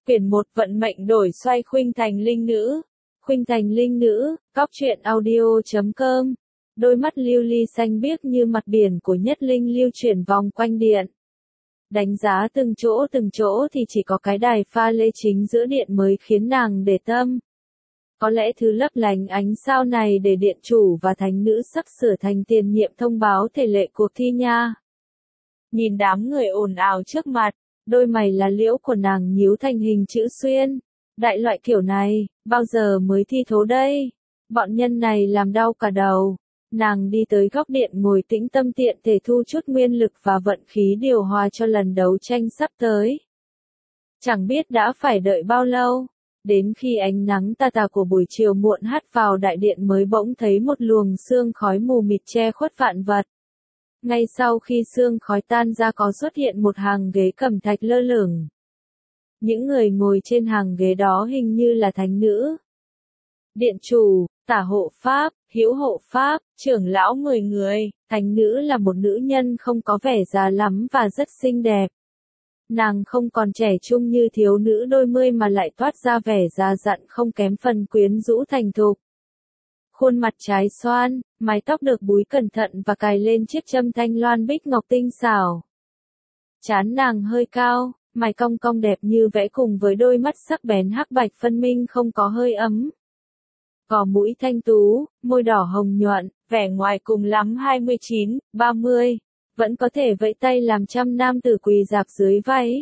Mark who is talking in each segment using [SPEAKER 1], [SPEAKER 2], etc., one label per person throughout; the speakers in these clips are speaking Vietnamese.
[SPEAKER 1] Quyển 1 Vận mệnh đổi xoay Khuynh Thành Linh Nữ. Khuynh Thành Linh Nữ, Góc truyện audio.com. Đôi mắt lưu ly xanh biếc như mặt biển của Nhất Linh lưu chuyển vòng quanh điện. Đánh giá từng chỗ thì chỉ có cái đài pha lê chính giữa điện mới khiến nàng để tâm. Có lẽ thứ lấp lánh ánh sao này để điện chủ và thánh nữ sắp sửa thành tiền nhiệm thông báo thể lệ cuộc thi nha. Nhìn đám người ồn ào trước mặt, đôi mày lá liễu của nàng nhíu thành hình chữ xuyên. Đại loại kiểu này, bao giờ mới thi thố đây? Bọn nhân này làm đau cả đầu. Nàng đi tới góc điện ngồi tĩnh tâm tiện thể thu chút nguyên lực và vận khí điều hòa cho lần đấu tranh sắp tới. Chẳng biết đã phải đợi bao lâu, đến khi ánh nắng tà tà của buổi chiều muộn hắt vào đại điện mới bỗng thấy một luồng sương khói mù mịt che khuất vạn vật. Ngay sau khi sương khói tan ra có xuất hiện một hàng ghế cẩm thạch lơ lửng. Những người ngồi trên hàng ghế đó hình như là thánh nữ, điện chủ, tả hộ pháp, hữu hộ pháp, trưởng lão 10 người. Thánh nữ là một nữ nhân không có vẻ già lắm và rất xinh đẹp. Nàng không còn trẻ trung như thiếu nữ đôi mươi mà lại toát ra vẻ già dặn không kém phần quyến rũ thành thục. Khuôn mặt trái xoan, mái tóc được búi cẩn thận và cài lên chiếc châm thanh loan bích ngọc tinh xảo. Trán nàng hơi cao, mày cong cong đẹp như vẽ cùng với đôi mắt sắc bén hắc bạch phân minh không có hơi ấm. Gò mũi thanh tú, môi đỏ hồng nhuận, vẻ ngoài cùng lắm 29, 30, vẫn có thể vẫy tay làm trăm nam tử quỳ rạp dưới váy.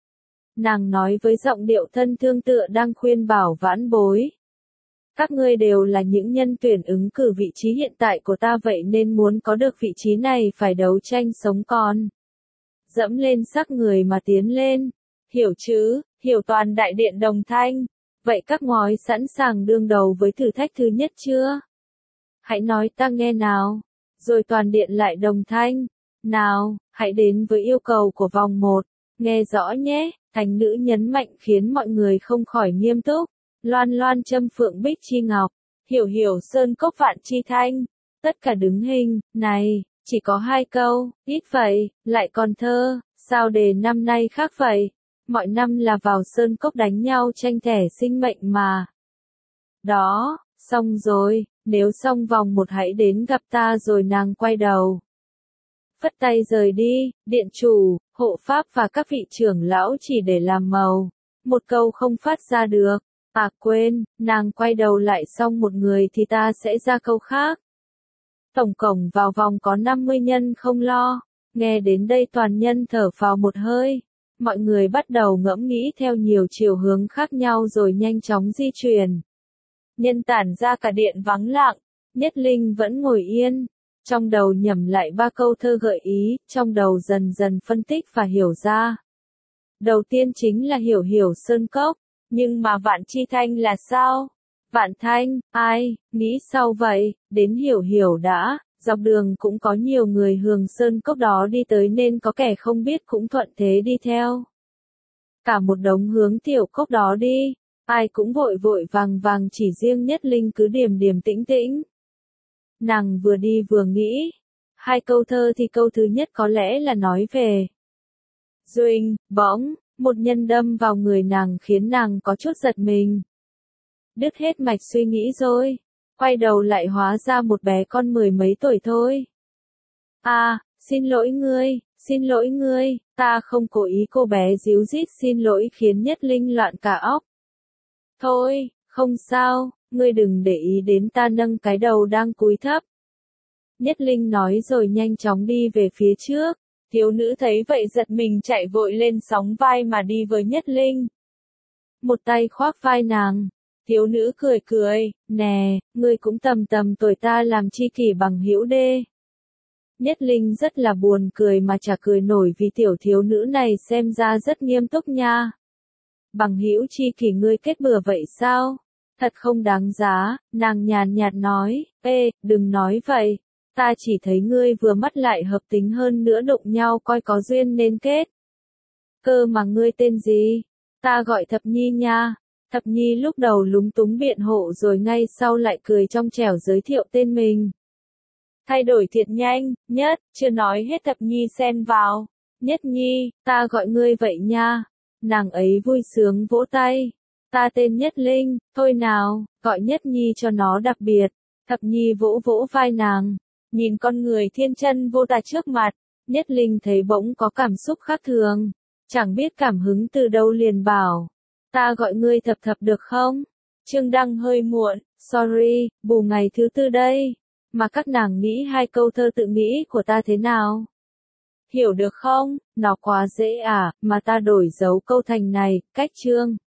[SPEAKER 1] Nàng nói với giọng điệu thân thương tựa đang khuyên bảo vãn bối. Các ngươi đều là những nhân tuyển ứng cử vị trí hiện tại của ta vậy nên muốn có được vị trí này phải đấu tranh sống còn. Dẫm lên xác người mà tiến lên. Hiểu chứ, hiểu toàn đại điện đồng thanh. Vậy các ngói sẵn sàng đương đầu với thử thách thứ nhất chưa? Hãy nói ta nghe nào. Rồi toàn điện lại đồng thanh. Nào, hãy đến với yêu cầu của vòng 1. Nghe rõ nhé, thánh nữ nhấn mạnh khiến mọi người không khỏi nghiêm túc. Loan loan châm phượng bích chi ngọc, hiểu hiểu sơn cốc vạn chi thanh. Tất cả đứng hình, này, chỉ có 2 câu, ít vậy, lại còn thơ, sao đề năm nay khác vậy? Mọi năm là vào sơn cốc đánh nhau tranh thẻ sinh mệnh mà. Đó, xong rồi, nếu xong vòng 1 hãy đến gặp ta rồi nàng quay đầu. Phất tay rời đi, điện chủ, hộ pháp và các vị trưởng lão chỉ để làm màu. Một câu không phát ra được. À quên, nàng quay đầu lại xong một người thì ta sẽ ra câu khác. Tổng cộng vào vòng có 50 nhân không lo. Nghe đến đây toàn nhân thở phào một hơi. Mọi người bắt đầu ngẫm nghĩ theo nhiều chiều hướng khác nhau rồi nhanh chóng di chuyển. Nhân tản ra cả điện vắng lặng. Nhất Linh vẫn ngồi yên. Trong đầu nhẩm lại 3 câu thơ gợi ý, trong đầu dần dần phân tích và hiểu ra. Đầu tiên chính là hiểu hiểu sơn cốc. Nhưng mà Vạn Chi Thanh là sao? Vạn Thanh, ai, nghĩ sao vậy, đến hiểu hiểu đã, dọc đường cũng có nhiều người hướng sơn cốc đó đi tới nên có kẻ không biết cũng thuận thế đi theo. Cả một đống hướng tiểu cốc đó đi, ai cũng vội vội vàng vàng chỉ riêng Nhất Linh cứ điềm điềm tĩnh tĩnh. Nàng vừa đi vừa nghĩ, 2 câu thơ thì câu thứ nhất có lẽ là nói về Duỳnh, bỗng. Một nhân đâm vào người nàng khiến nàng có chút giật mình. Đứt hết mạch suy nghĩ rồi. Quay đầu lại hóa ra một bé con 10 mấy tuổi thôi. À, xin lỗi ngươi, ta không cố ý. Cô bé díu dít xin lỗi khiến Nhất Linh loạn cả óc. Thôi, không sao, ngươi đừng để ý đến ta nâng cái đầu đang cúi thấp. Nhất Linh nói rồi nhanh chóng đi về phía trước. Thiếu nữ thấy vậy giật mình chạy vội lên sóng vai mà đi với Nhất Linh. Một tay khoác vai nàng. Thiếu nữ cười cười, nè, ngươi cũng tầm tuổi ta làm chi kỷ bằng hữu đê. Nhất Linh rất là buồn cười mà chả cười nổi vì tiểu thiếu nữ này xem ra rất nghiêm túc nha. Bằng hữu chi kỷ ngươi kết bừa vậy sao? Thật không đáng giá, nàng nhàn nhạt nói, ê, đừng nói vậy. Ta chỉ thấy ngươi vừa mắt lại hợp tính hơn nữa đụng nhau coi có duyên nên kết. Cơ mà ngươi tên gì? Ta gọi Thập Nhi nha. Thập Nhi lúc đầu lúng túng biện hộ rồi ngay sau lại cười trong trẻo giới thiệu tên mình. Thay đổi thiệt nhanh, Nhất, chưa nói hết Thập Nhi xen vào. Nhất Nhi, ta gọi ngươi vậy nha. Nàng ấy vui sướng vỗ tay. Ta tên Nhất Linh, thôi nào, gọi Nhất Nhi cho nó đặc biệt. Thập Nhi vỗ vỗ vai nàng, nhìn con người thiên chân vô tà trước mặt, Nhất Linh thấy bỗng có cảm xúc khác thường, chẳng biết cảm hứng từ đâu liền bảo, ta gọi ngươi Thập Thập được không? Chương đăng hơi muộn, sorry, bù ngày thứ tư đây, mà các nàng nghĩ hai câu thơ tự nghĩ của ta thế nào? Hiểu được không? Nó quá dễ à, mà ta đổi dấu câu thành này, cách chương.